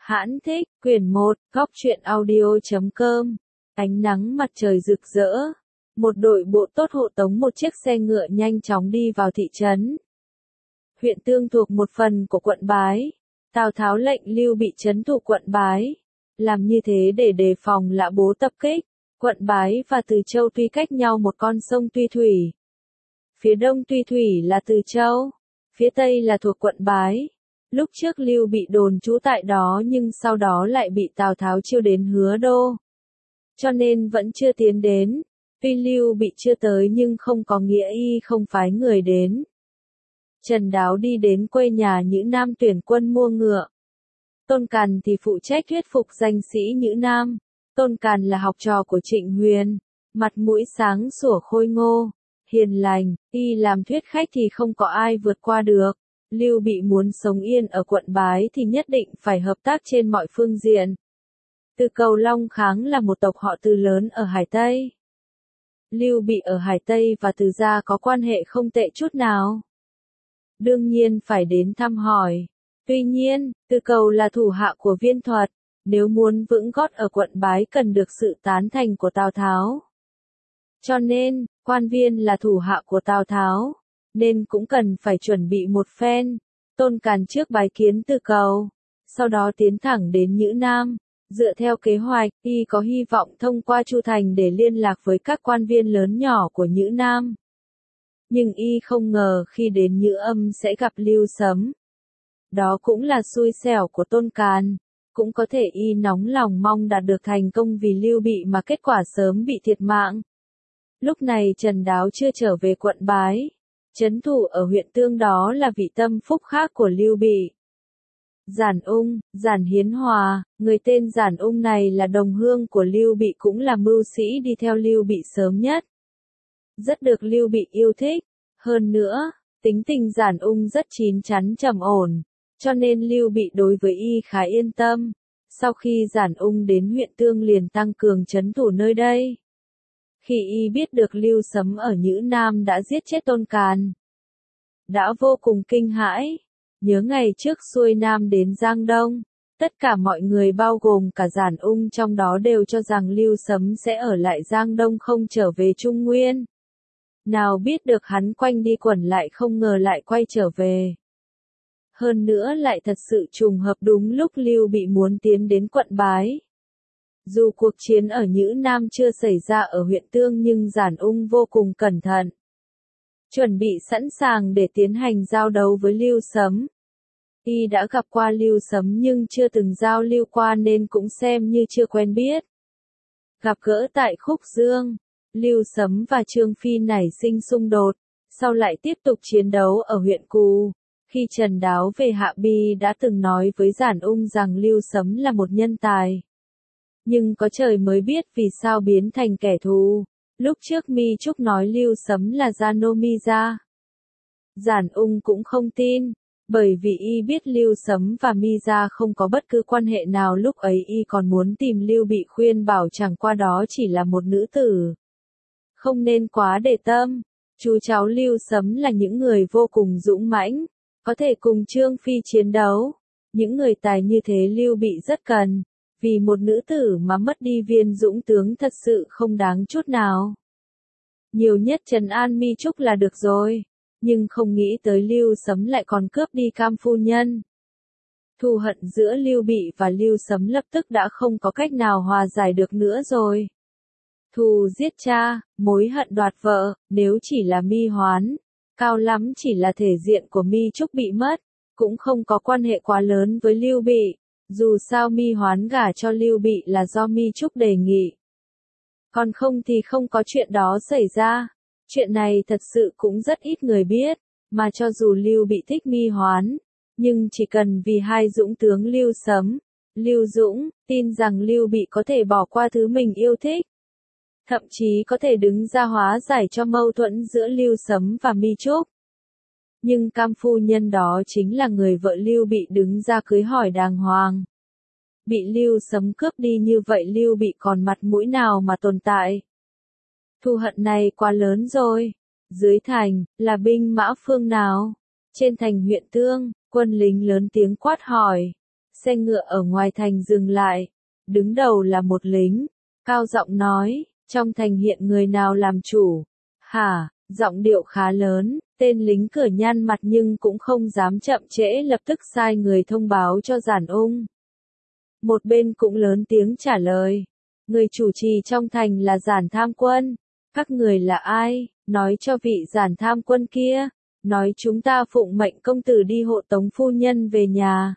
Hãn thích, quyển 1, góc truyện audio.com. Ánh nắng mặt trời rực rỡ. Một đội bộ tốt hộ tống một chiếc xe ngựa nhanh chóng đi vào thị trấn. Huyện Tương thuộc một phần của quận Bái. Tào Tháo lệnh Lưu Bị trấn thủ quận Bái. Làm như thế để đề phòng Lã Bố tập kích. Quận Bái và Từ Châu tuy cách nhau một con sông Tuy Thủy. Phía đông Tuy Thủy là Từ Châu, phía tây là thuộc quận Bái. Lúc trước Lưu Bị đồn trú tại đó nhưng sau đó lại bị Tào Tháo chiêu đến Hứa Đô. Cho nên vẫn chưa tiến đến. Tuy Lưu Bị chưa tới nhưng không có nghĩa y không phái người đến. Trần Đáo đi đến quê nhà Nhữ Nam tuyển quân mua ngựa. Tôn Càn thì phụ trách thuyết phục danh sĩ Nhữ Nam. Tôn Càn là học trò của Trịnh Huyền, mặt mũi sáng sủa khôi ngô, hiền lành, y làm thuyết khách thì không có ai vượt qua được. Lưu Bị muốn sống yên ở quận Bái thì nhất định phải hợp tác trên mọi phương diện. Từ Cầu Long Kháng là một tộc họ Từ lớn ở Hải Tây. Lưu Bị ở Hải Tây và Từ gia có quan hệ không tệ chút nào. Đương nhiên phải đến thăm hỏi. Tuy nhiên, Từ Cầu là thủ hạ của Viên Thuật, nếu muốn vững gót ở quận Bái cần được sự tán thành của Tào Tháo. Cho nên, Quan Viên là thủ hạ của Tào Tháo, nên cũng cần phải chuẩn bị một phen. Tôn Càn trước bái kiến Từ Cầu, sau đó tiến thẳng đến Nhữ Nam. Dựa theo kế hoạch, y có hy vọng thông qua Chu Thành để liên lạc với các quan viên lớn nhỏ của Nhữ Nam. Nhưng y không ngờ khi đến Nhữ Âm sẽ gặp Lưu Sấm. Đó cũng là xui xẻo của Tôn Càn. Cũng có thể y nóng lòng mong đạt được thành công vì Lưu Bị mà kết quả sớm bị thiệt mạng. Lúc này Trần Đáo chưa trở về quận Bái. Trấn thủ ở huyện Tương đó là vị tâm phúc khác của Lưu Bị. Giản Ung, Giản Hiến Hòa, người tên Giản Ung này là đồng hương của Lưu Bị cũng là mưu sĩ đi theo Lưu Bị sớm nhất. Rất được Lưu Bị yêu thích. Hơn nữa, tính tình Giản Ung rất chín chắn trầm ổn, cho nên Lưu Bị đối với y khá yên tâm. Sau khi Giản Ung đến huyện Tương liền tăng cường trấn thủ nơi đây. Khi y biết được Lưu Sấm ở Nhữ Nam đã giết chết Tôn Càn, đã vô cùng kinh hãi. Nhớ ngày trước xuôi Nam đến Giang Đông, tất cả mọi người bao gồm cả Giản Ung trong đó đều cho rằng Lưu Sấm sẽ ở lại Giang Đông không trở về Trung Nguyên. Nào biết được hắn quanh đi quẩn lại không ngờ lại quay trở về. Hơn nữa lại thật sự trùng hợp đúng lúc Lưu Bị muốn tiến đến quận Bái. Dù cuộc chiến ở Nhữ Nam chưa xảy ra ở huyện Tương nhưng Giản Ung vô cùng cẩn thận. Chuẩn bị sẵn sàng để tiến hành giao đấu với Lưu Sấm. Y đã gặp qua Lưu Sấm nhưng chưa từng giao lưu qua nên cũng xem như chưa quen biết. Gặp gỡ tại Khúc Dương, Lưu Sấm và Trương Phi nảy sinh xung đột, sau lại tiếp tục chiến đấu ở huyện Cù. Khi Trần Đáo về Hạ Bi đã từng nói với Giản Ung rằng Lưu Sấm là một nhân tài. Nhưng có trời mới biết vì sao biến thành kẻ thù. Lúc trước Mi Trúc nói Lưu Sấm là gia nô Mi gia. Giản Ung cũng không tin, bởi vì y biết Lưu Sấm và Mi gia không có bất cứ quan hệ nào, lúc ấy y còn muốn tìm Lưu Bị khuyên bảo chẳng qua đó chỉ là một nữ tử. Không nên quá để tâm, chú cháu Lưu Sấm là những người vô cùng dũng mãnh, có thể cùng Trương Phi chiến đấu. Những người tài như thế Lưu Bị rất cần. Vì một nữ tử mà mất đi viên dũng tướng thật sự không đáng chút nào. Nhiều nhất trấn an Mi Trúc là được rồi. Nhưng không nghĩ tới Lưu Sấm lại còn cướp đi Cam phu nhân. Thù hận giữa Lưu Bị và Lưu Sấm lập tức đã không có cách nào hòa giải được nữa rồi. Thù giết cha, mối hận đoạt vợ, nếu chỉ là Mi Hoán, cao lắm chỉ là thể diện của Mi Trúc bị mất, cũng không có quan hệ quá lớn với Lưu Bị. Dù sao Mi Hoán gả cho Lưu Bị là do Mi Trúc đề nghị. Còn không thì không có chuyện đó xảy ra. Chuyện này thật sự cũng rất ít người biết, mà cho dù Lưu Bị thích Mi Hoán, nhưng chỉ cần vì hai dũng tướng Lưu Sấm, Lưu Dũng, tin rằng Lưu Bị có thể bỏ qua thứ mình yêu thích. Thậm chí có thể đứng ra hóa giải cho mâu thuẫn giữa Lưu Sấm và Mi Trúc. Nhưng Cam phu nhân đó chính là người vợ Lưu Bị đứng ra cưới hỏi đàng hoàng. Bị Lưu Sấm cướp đi như vậy Lưu Bị còn mặt mũi nào mà tồn tại. Thù hận này quá lớn rồi. Dưới thành, là binh mã phương nào? Trên thành huyện Tương, quân lính lớn tiếng quát hỏi. Xe ngựa ở ngoài thành dừng lại, đứng đầu là một lính, cao giọng nói, trong thành hiện người nào làm chủ? Hả, giọng điệu khá lớn, tên lính cửa nhăn mặt nhưng cũng không dám chậm trễ, lập tức sai người thông báo cho Giản Ung. Một bên cũng lớn tiếng trả lời, người chủ trì trong thành là Giản Tham Quân. Các người là ai? Nói cho vị Giản Tham Quân kia, nói chúng ta phụng mệnh công tử đi hộ tống phu nhân về nhà.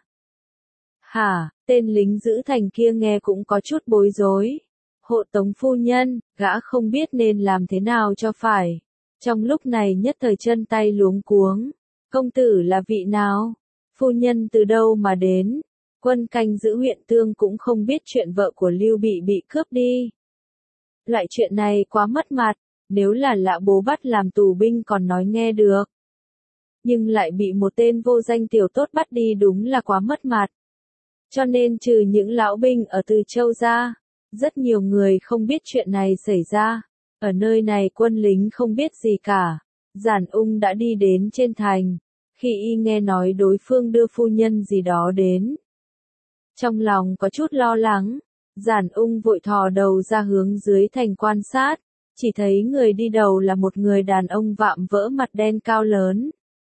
Hả, tên lính giữ thành kia nghe cũng có chút bối rối. Hộ tống phu nhân, gã không biết nên làm thế nào cho phải. Trong lúc này nhất thời chân tay luống cuống. Công tử là vị nào? Phu nhân từ đâu mà đến? Quân canh giữ huyện Tương cũng không biết chuyện vợ của Lưu bị cướp đi. Loại chuyện này quá mất mặt, nếu là lạ bố bắt làm tù binh còn nói nghe được. Nhưng lại bị một tên vô danh tiểu tốt bắt đi đúng là quá mất mặt. Cho nên trừ những lão binh ở Từ Châu ra, rất nhiều người không biết chuyện này xảy ra. Ở nơi này quân lính không biết gì cả. Giản Ung đã đi đến trên thành, khi y nghe nói đối phương đưa phu nhân gì đó đến. Trong lòng có chút lo lắng, Giản Ung vội thò đầu ra hướng dưới thành quan sát, chỉ thấy người đi đầu là một người đàn ông vạm vỡ mặt đen cao lớn.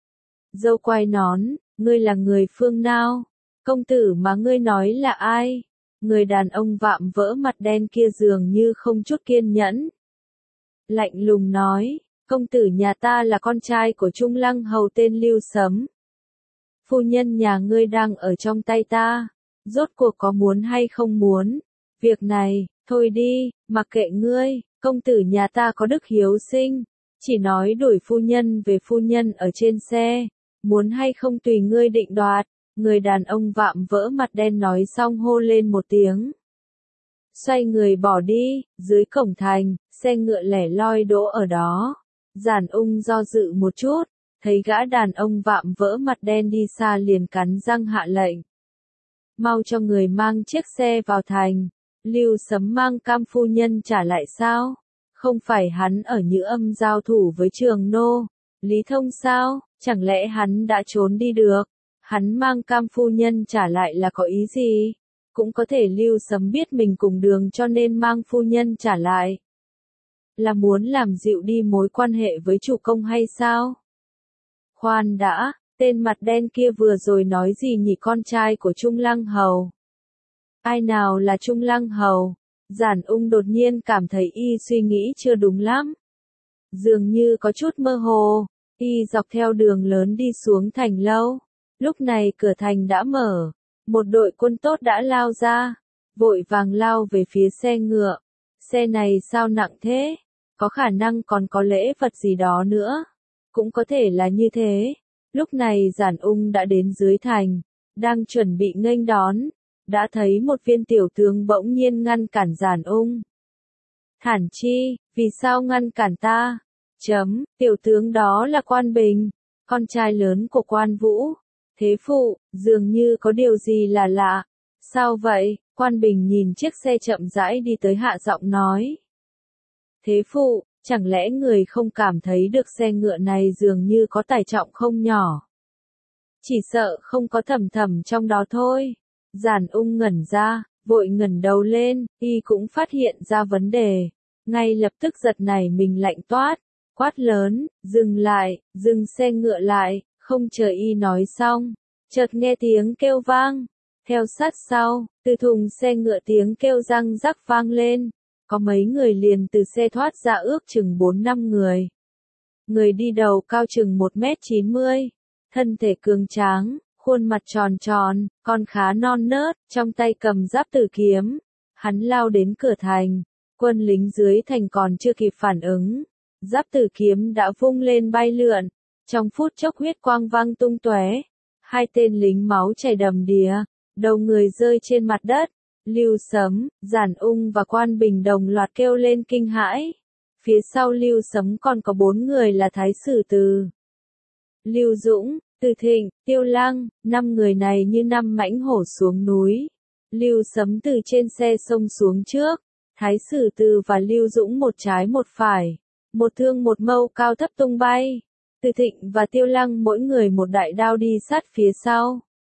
Dâu quai nón, ngươi là người phương nào? Công tử mà ngươi nói là ai? Người đàn ông vạm vỡ mặt đen kia dường như không chút kiên nhẫn. Lạnh lùng nói, công tử nhà ta là con trai của Trung Lăng hầu tên Lưu Sấm. Phu nhân nhà ngươi đang ở trong tay ta, rốt cuộc có muốn hay không muốn? Việc này, thôi đi, mặc kệ ngươi, công tử nhà ta có đức hiếu sinh, chỉ nói đuổi phu nhân về phu nhân ở trên xe, muốn hay không tùy ngươi định đoạt. Người đàn ông vạm vỡ mặt đen nói xong hô lên một tiếng. Xoay người bỏ đi, dưới cổng thành, xe ngựa lẻ loi đỗ ở đó. Giản Ung do dự một chút, thấy gã đàn ông vạm vỡ mặt đen đi xa liền cắn răng hạ lệnh. Mau cho người mang chiếc xe vào thành. Lưu Sấm mang cam phu nhân trả lại sao? Không phải hắn ở Nhữ Âm giao thủ với Trường Nô, Lý Thông sao? Chẳng lẽ hắn đã trốn đi được? Hắn mang cam phu nhân trả lại là có ý gì? Cũng có thể Lưu Sấm biết mình cùng đường cho nên mang phu nhân trả lại. Là muốn làm dịu đi mối quan hệ với chủ công hay sao? Khoan đã, tên mặt đen kia vừa rồi nói gì nhỉ, con trai của Trung Lăng hầu? Ai nào là Trung Lăng hầu? Giản Ung đột nhiên cảm thấy y suy nghĩ chưa đúng lắm. Dường như có chút mơ hồ, y dọc theo đường lớn đi xuống thành lâu. Lúc này cửa thành đã mở, một đội quân tốt đã lao ra, vội vàng lao về phía xe ngựa. Xe này sao nặng thế? Có khả năng còn có lễ vật gì đó nữa. Cũng có thể là như thế. Lúc này Giản Ung đã đến dưới thành, đang chuẩn bị nghênh đón, đã thấy một viên tiểu tướng bỗng nhiên ngăn cản Giản Ung. Thản Chi, vì sao ngăn cản ta? Tiểu tướng đó là Quan Bình, con trai lớn của Quan Vũ. Thế phụ, dường như có điều gì là lạ. Sao vậy? Quan Bình nhìn chiếc xe chậm rãi đi tới hạ giọng nói. Thế phụ, chẳng lẽ người không cảm thấy được xe ngựa này dường như có tải trọng không nhỏ? Chỉ sợ không có Thầm Thầm trong đó thôi. Giản Ung ngẩn ra, vội ngẩng đầu lên, y cũng phát hiện ra vấn đề. Ngay lập tức giật nảy mình lạnh toát, quát lớn, dừng lại, dừng xe ngựa lại. Không chờ y nói xong, chợt nghe tiếng kêu vang. Theo sát sau, từ thùng xe ngựa tiếng kêu răng rắc vang lên. Có mấy người liền từ xe thoát ra, ước chừng 4-5 người. Người đi đầu cao chừng 1m90, thân thể cường tráng, khuôn mặt tròn tròn, còn khá non nớt, trong tay cầm giáp tử kiếm. Hắn lao đến cửa thành, quân lính dưới thành còn chưa kịp phản ứng. Giáp tử kiếm đã vung lên bay lượn. Trong phút chốc huyết quang vang tung tóe, hai tên lính máu chảy đầm đìa, đầu người rơi trên mặt đất. Lưu Sấm, Giản Ung và Quan Bình đồng loạt kêu lên kinh hãi. Phía sau Lưu Sấm còn có 4 người là Thái Sử Từ, Lưu Dũng, Từ Thịnh, Tiêu Lăng, 5 người này như 5 mãnh hổ xuống núi. Lưu Sấm từ trên xe xông xuống trước, Thái Sử Từ và Lưu Dũng một trái một phải, một thương một mâu cao thấp tung bay. Từ Thịnh và Tiêu Lăng mỗi người một đại đao đi sát phía sau.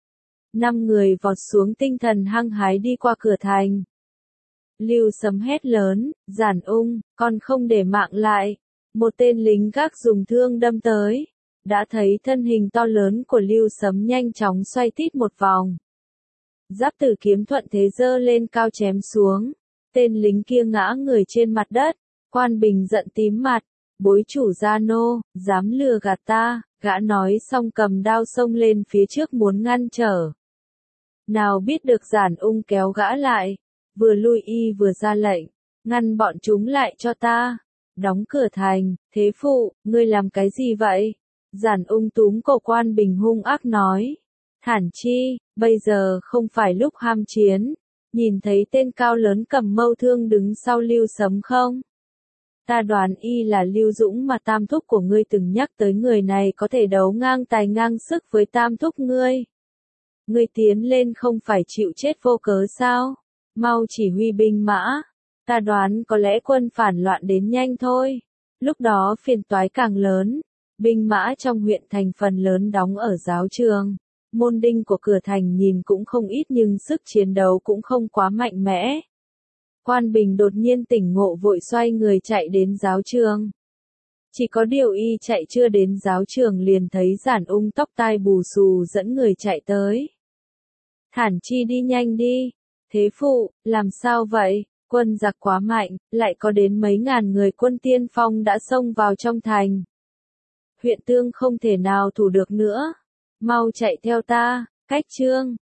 5 người vọt xuống tinh thần hăng hái đi qua cửa thành. Lưu Sấm hét lớn, Giản Ung, con không để mạng lại. Một tên lính gác dùng thương đâm tới. Đã thấy thân hình to lớn của Lưu Sấm nhanh chóng xoay tít một vòng. Giáp Tử kiếm thuận thế giơ lên cao chém xuống. Tên lính kia ngã người trên mặt đất. Quan Bình giận tím mặt. Bối chủ Gia Nô, dám lừa gạt ta, gã nói xong cầm đao xông lên phía trước muốn ngăn trở. Nào biết được Giản Ung kéo gã lại. Vừa lui y vừa ra lệnh, ngăn bọn chúng lại cho ta. Đóng cửa thành, thế phụ, ngươi làm cái gì vậy? Giản Ung túm cổ Quan Bình hung ác nói. Thản Chi, bây giờ không phải lúc ham chiến. Nhìn thấy tên cao lớn cầm mâu thương đứng sau Lưu Sấm không? Ta đoán y là Lưu Dũng mà tam thúc của ngươi từng nhắc tới, người này có thể đấu ngang tài ngang sức với tam thúc ngươi. Ngươi tiến lên không phải chịu chết vô cớ sao? Mau chỉ huy binh mã. Ta đoán có lẽ quân phản loạn đến nhanh thôi. Lúc đó phiền toái càng lớn. Binh mã trong huyện thành phần lớn đóng ở giáo trường. Môn đinh của cửa thành nhìn cũng không ít nhưng sức chiến đấu cũng không quá mạnh mẽ. Quan Bình đột nhiên tỉnh ngộ vội xoay người chạy đến giáo trường. Chỉ có điều y chạy chưa đến giáo trường liền thấy Giản Ung tóc tai bù xù dẫn người chạy tới. Thản Chi đi nhanh đi. Thế phụ, làm sao vậy? Quân giặc quá mạnh, lại có đến mấy ngàn người quân tiên phong đã xông vào trong thành. Huyện Tương không thể nào thủ được nữa. Mau chạy theo ta, Cách Trương.